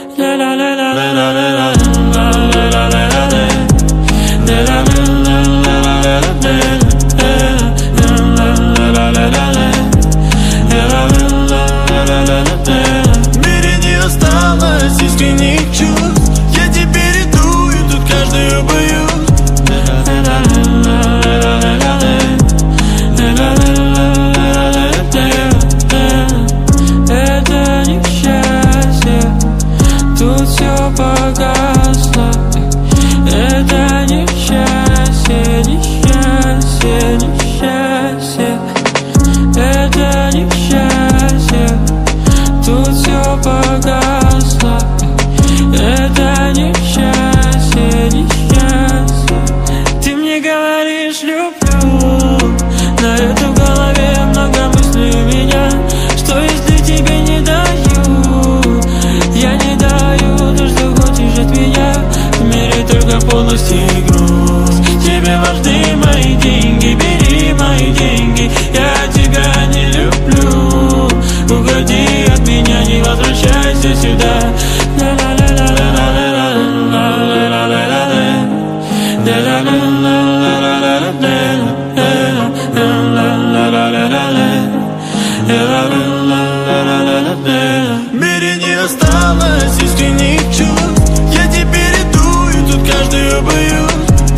В мире не осталось искренних чувств. Я теперь иду, и тут каждую боюсь. Это несчастье, тут все погасло. Это несчастье, несчастье, несчастье. Это несчастье, тут все погасло. Это несчастье, несчастье. Ты мне говоришь люблю, но это в голове много мыслей у меня. Что если тебе не даю? Я не даю то, что хочешь от меня. В мире только полностью и грусть. Тебе важны мои деньги, бери мои деньги. Я тебя не люблю. Уходи от меня, не возвращайся сюда. В мире не осталось искренних чувств. Я теперь иду, и тут каждую боюсь.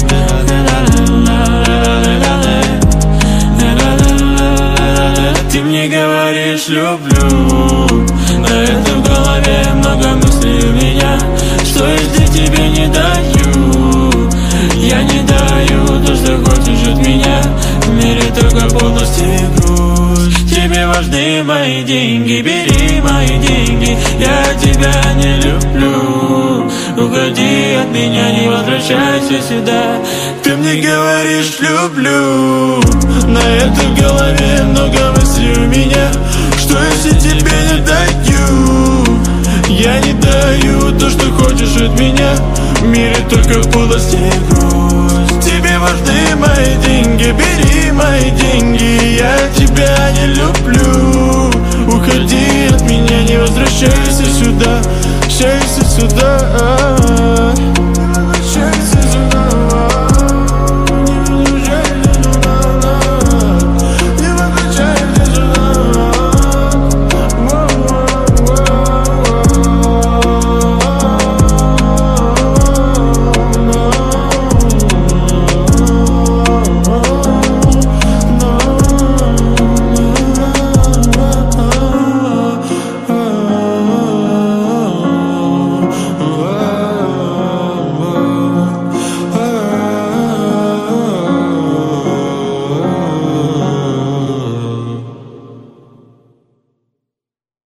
Ты мне говоришь люблю, но это в голове много мыслей у меня. Что если тебе не даю? Я не даю то, что хочешь от меня. В мире только полностью и грусть. Тебе важны мои деньги, бери мои деньги. Я тебя не люблю. Уходи от меня, не возвращайся сюда. Ты мне говоришь люблю, но это в голове много мыслей у меня. Что если тебе не даю? Я не даю то, что хочешь от меня. В мире только полости и грусть. Тебе важны мои деньги, бери мои деньги. Я тебя не люблю. Уходи от меня, не возвращайся сюда. Возвращайся сюда.